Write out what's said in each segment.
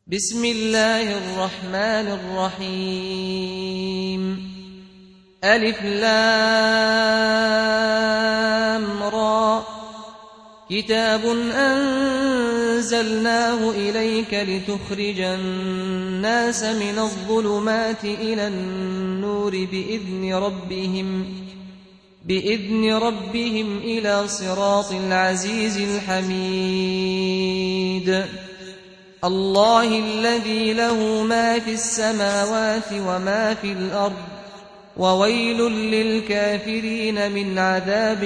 بسم الله الرحمن الرحيم ألف لام را كتاب أنزلناه إليك لتخرج الناس من الظلمات إلى النور بإذن ربهم إلى صراط العزيز الحميد الله الذي له ما في السماوات وما في الأرض وويل للكافرين من عذاب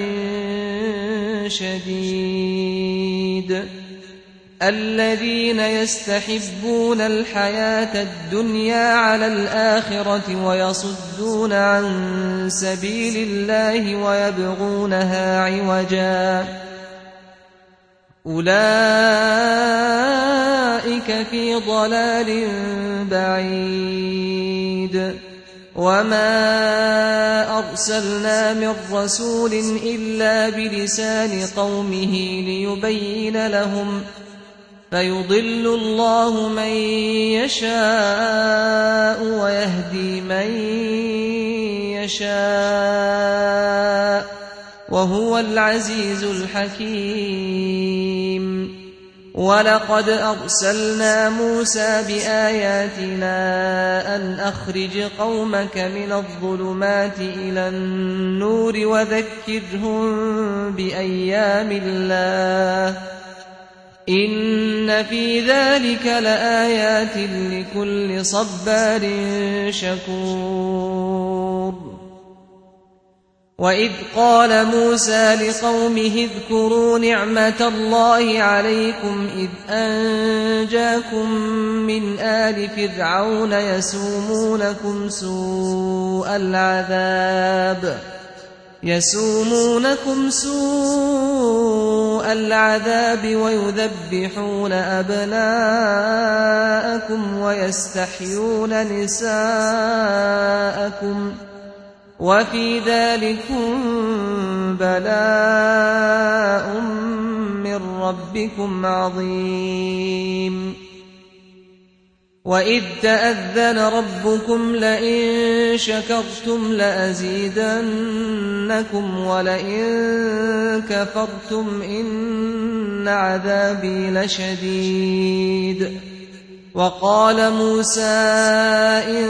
شديد الذين يستحبون الحياة الدنيا على الآخرة ويصدون عن سبيل الله ويبغونها عوجا أولئك في ضلال بعيد وما أرسلنا من رسول إلا بلسان قومه ليبين لهم فيضل الله من يشاء ويهدي من يشاء وهو العزيز الحكيم ولقد أرسلنا موسى بآياتنا أن أخرج قومك من الظلمات إلى النور وذكرهم بأيام الله إن في ذلك لآيات لكل صبار شكور وإذ قال موسى لقومه اذكروا نعمة الله عليكم إذ أنجاكم من آل فرعون يسومونكم سوء العذاب ويذبحون أبناءكم ويستحيون نساءكم وفي ذلكم بلاء من ربكم عظيم وإذ تأذن ربكم لئن شكرتم لأزيدنكم ولئن كفرتم إن عذابي لشديد وقال موسى إن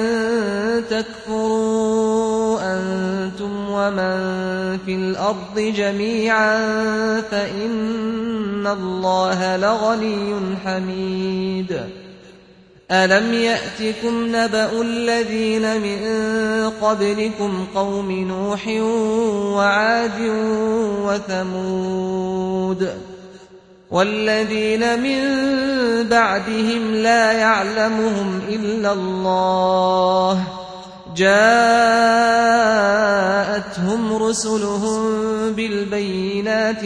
تكفروا أنتم ومن في الأرض جميعا فإن الله لغني حميد ألم يأتكم نبأ الذين من قبلكم قوم نوح وعاد وثمود والذين من بعدهم لا يعلمهم إلا الله جاءتهم رسلهم بالبينات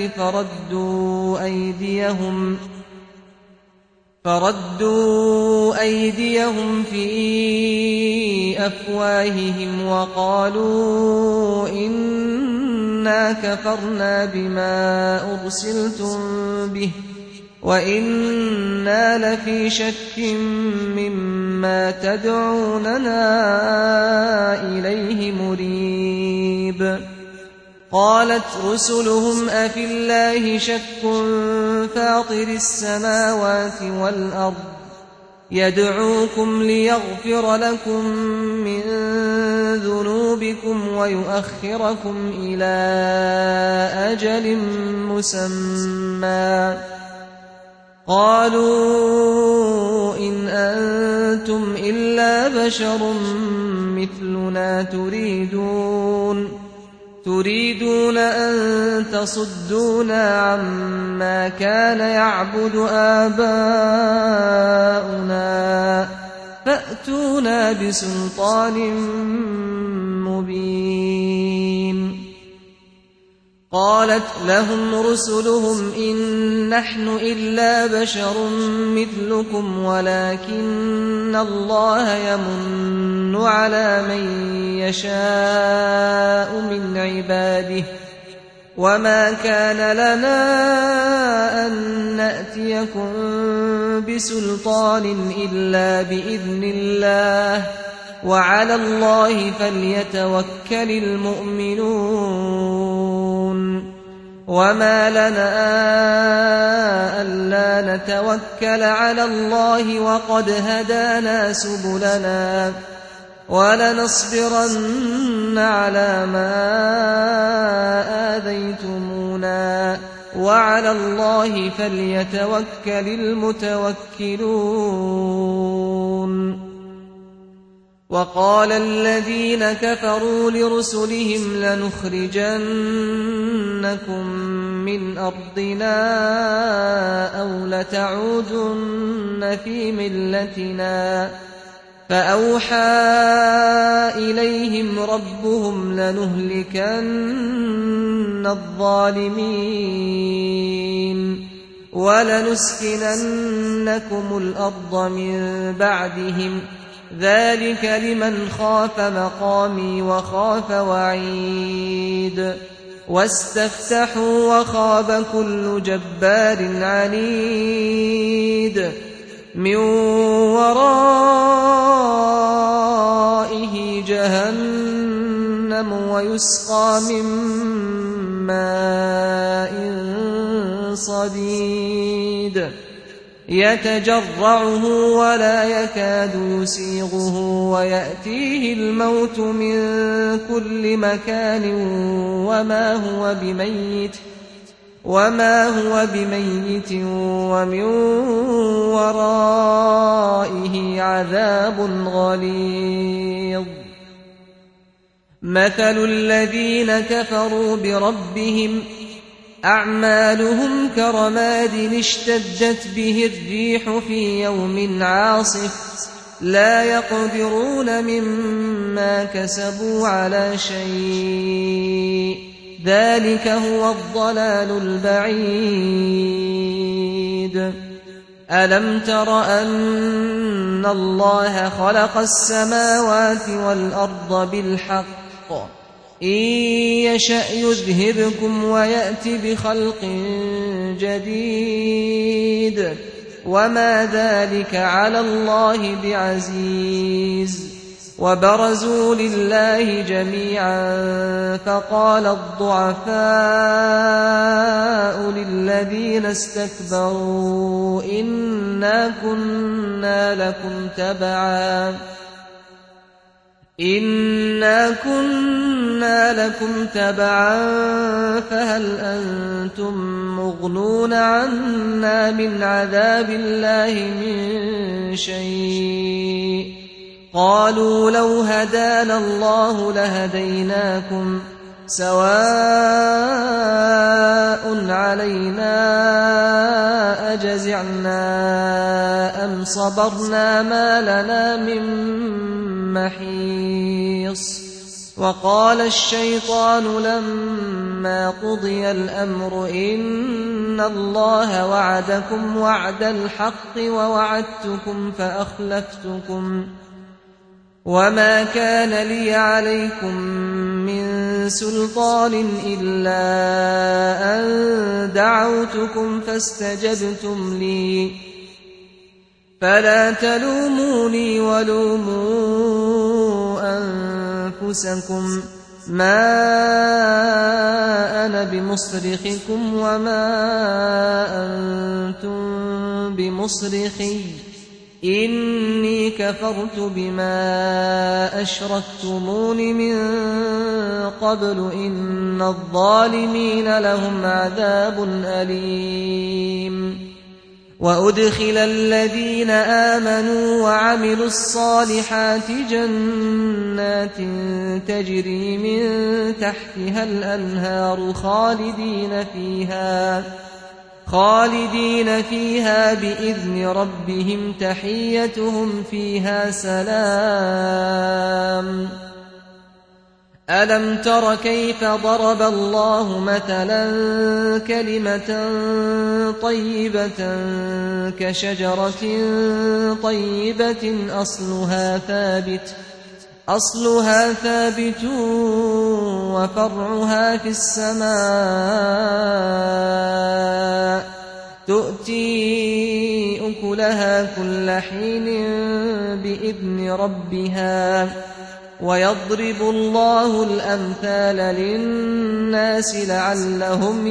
فردوا أيديهم في أفواههم وقالوا إنا كفرنا بما أرسلتم به وإنا لفي شك مما تدعوننا إليه مريب قالت رسلهم أفي الله شك فاطر السماوات والأرض يدعوكم ليغفر لكم من ذنوبكم ويؤخركم إلى أجل مسمى قالوا إن أنتم إلا بشر مثلنا تريدون أن تصدونا عما كان يعبد آباؤنا فأتونا بسلطان مبين قالت لهم رسلهم إن نحن إلا بشر مثلكم ولكن الله يمن على من يشاء من عباده وما كان لنا أن نأتيكم بسلطان إلا بإذن الله وعلى الله فليتوكل المؤمنون وما لنا ألا نتوكل على الله وقد هدانا سبلنا ولنصبرن على ما آذيتمونا وعلى الله فليتوكل المتوكلون وقال الذين كفروا لرسلهم لنخرجنكم من أرضنا أو لتعودن في ملتنا فأوحى إليهم ربهم لنهلكن الظالمين ولنسكننكم الأرض من بعدهم ذلك لمن خاف مقامي وخاف وعيد واستفتحوا وخاب كل جبار عنيد من ورائه جهنم ويسقى من ماء صديد يتجرعه ولا يكاد يسيغه ويأتيه الموت من كل مكان وما هو بميت ومن ورائه عذاب غليظ مثل الذين كفروا بربهم أعمالهم كرماد اشتدت به الريح في يوم عاصف لا يقدرون مما كسبوا على شيء ذلك هو الضلال البعيد ألم تر أن الله خلق السماوات والأرض بالحق إن يشأ يذهبكم ويأت بخلق جديد وما ذلك على الله بعزيز وبرزوا لله جميعا فقال الضعفاء للذين استكبروا إنا كنا لكم تبعا فهل أنتم مغنون عنا من عذاب الله من شيء قالوا لو هدانا الله لهديناكم سواء علينا أجزعنا أم صبرنا ما لنا من محيص وقال الشيطان لما قضي الأمر إن الله وعدكم وعد الحق ووعدتكم فأخلفتكم وما كان لي عليكم من سلطان إلا أن دعوتكم فاستجبتم لي فلا تلوموني ولوموا أنفسكم ما أنا بمصرخكم وما أنتم بمصرخي إني كفرت بما أشركتمون من قبل إن الظالمين لهم عذاب أليم وأدخل الذين آمنوا وعملوا الصالحات جنات تجري من تحتها الأنهار خالدين فيها بإذن ربهم تحيتهم فيها سلام ألم تر كيف ضرب الله مثلا كلمة طيبة كشجرة طيبة أصلها ثابت وفرعها في السماء تؤتي أكلها كل حين بإذن ربها ويضرب الله الأمثال للناس لعلهم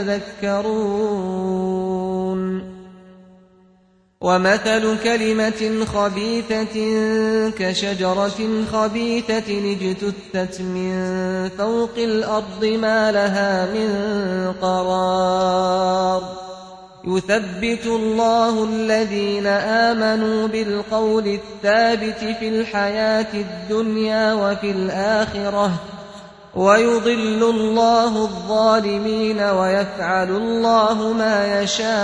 يتذكرون ومثل كلمة خبيثة كشجرة خبيثة اجتثت من فوق الأرض ما لها من قرار يثبت الله الذين آمنوا بالقول الثابت في الحياة الدنيا وفي الآخرة ويضل الله الظالمين ويفعل الله ما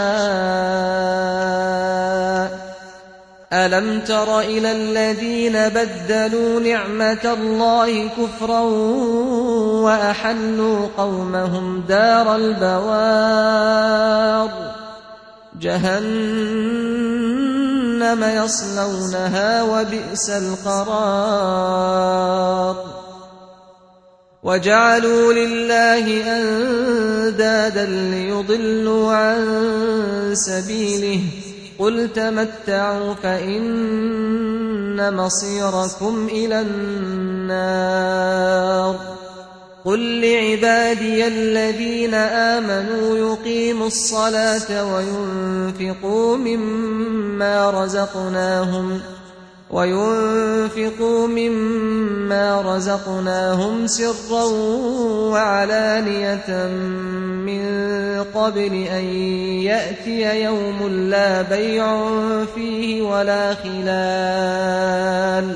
يشاء ألم تر إلى الذين بدلوا نعمة الله كفرا وأحلوا قومهم دار البوار جهنم يصلونها وبئس القرار وجعلوا لله أندادا ليضلوا عن سبيله قل تمتعوا فإن مصيركم إلى النار قل لعبادي الذين آمنوا يقيموا الصلاة وينفقوا مما رزقناهم سرا وعلانية من قبل أن يأتي يوم لا بيع فيه ولا خلال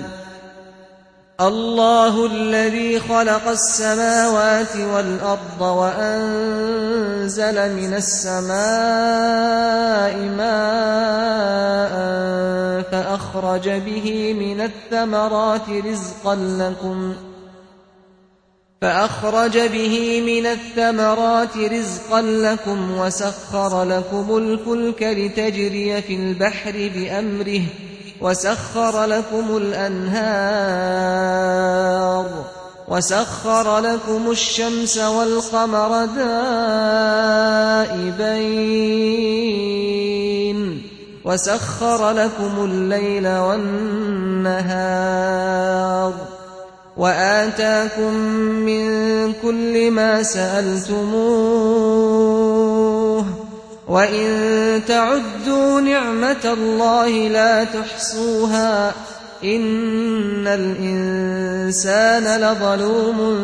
الله الذي خلق السماوات والأرض وأنزل من السماء ماء فأخرج به من الثمرات رزقا لكم وسخر لكم الفلك لتجري في البحر بأمره وسخر لكم الأنهار وسخر لكم الشمس والقمر دائبين وسخر لكم الليل والنهار وآتاكم من كل ما سألتموه وإن تعدوا نعمة الله لا تحصوها إن الإنسان لظلوم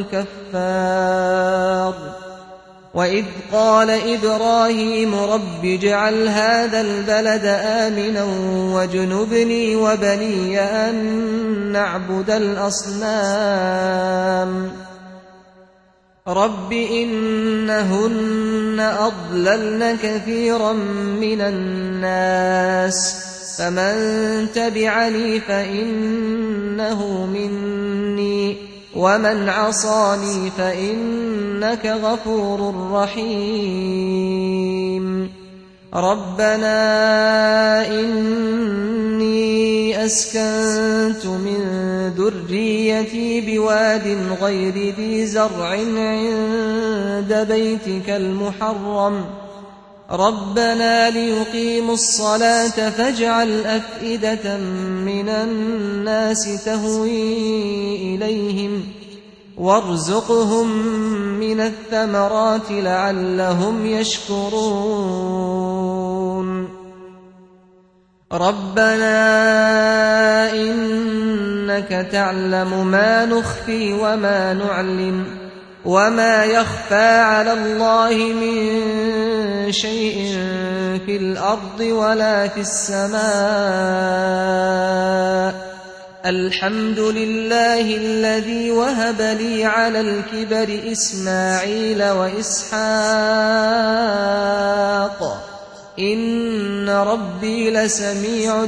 كفار وإذ قال إبراهيم رب اجعل هذا البلد آمنا واجنبني وبني أن نعبد الأصنام رب إنهن أضللن كثيرا من الناس فمن تبعني فإنه مني ومن عصاني فإنك غفور رحيم ربنا إني أسكنت من ذريتي بواد غير ذي زرع عند بيتك المحرم ربنا ليقيموا الصلاة فاجعل أفئدة من الناس تهوي إليهم وارزقهم من الثمرات لعلهم يشكرون ربنا إنك تعلم ما نخفي وما نعلن وما يخفى على الله من شيء في الأرض ولا في السماء الحمد لله الذي وهب لي على الكبر إسماعيل وإسحاق إن ربي لسميع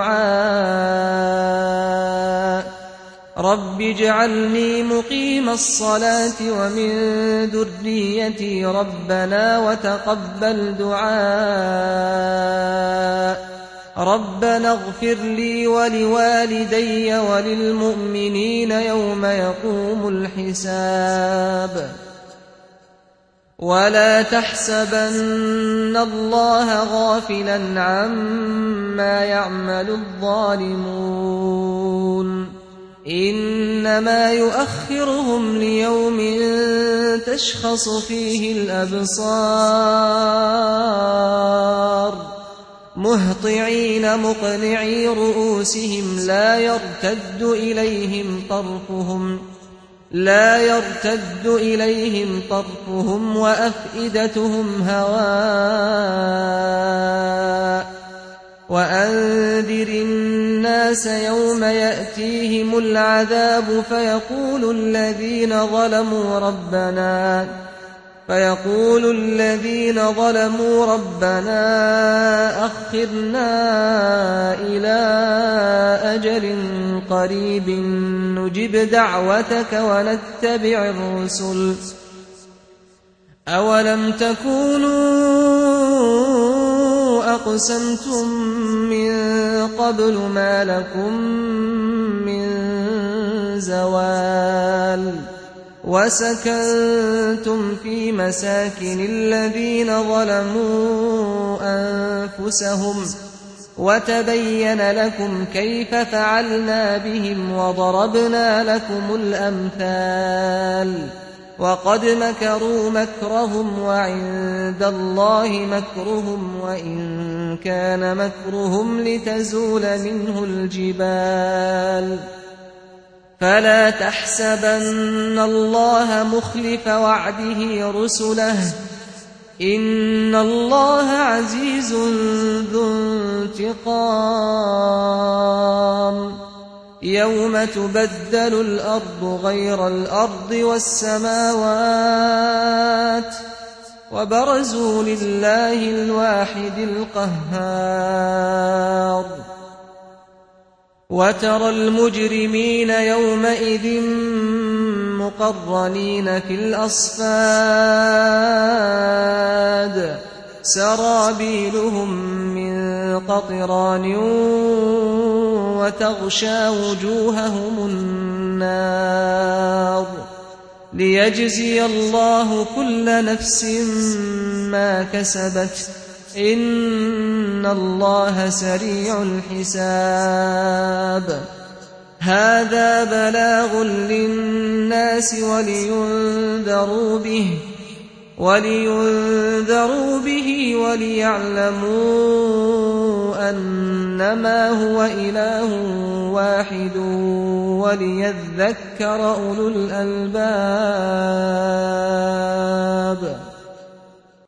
الدعاء رب اجعلني مقيم الصلاة ومن ذريتي ربنا وتقبل دعاء ربنا اغفر لي ولوالدي وللمؤمنين يوم يقوم الحساب ولا تحسبن الله غافلا عما يعمل الظالمون إنما يؤخرهم ليوم تشخص فيه الأبصار مهطعين مقنعي رؤوسهم لا يرتد إليهم طرفهم وأفئدتهم هواء وأنذر الناس يوم يأتيهم العذاب فيقول الذين ظلموا ربنا أخرنا إلى أجل قريب نجب دعوتك ونتبع الرسل أولم تكونوا أقسمتم من قبل ما لكم من زوال وسكنتم في مساكن الذين ظلموا أنفسهم وتبين لكم كيف فعلنا بهم وضربنا لكم الأمثال وقد مكروا مكرهم وعند الله مكرهم وإن كان مكرهم لتزول منه الجبال فلا تحسبن الله مخلف وعده رسله إن الله عزيز ذو انتقام يوم تبدل الأرض غير الأرض والسماوات وبرزوا لله الواحد القهار وترى المجرمين يومئذ مقرنين في الأصفاد سرابيلهم من قطران وتغشى وجوههم النار ليجزي الله كل نفس ما كسبت إن الله سريع الحساب هذا بلاغ للناس ولينذروا به وليعلموا أنما هو إله واحد وليذكر أولو الألباب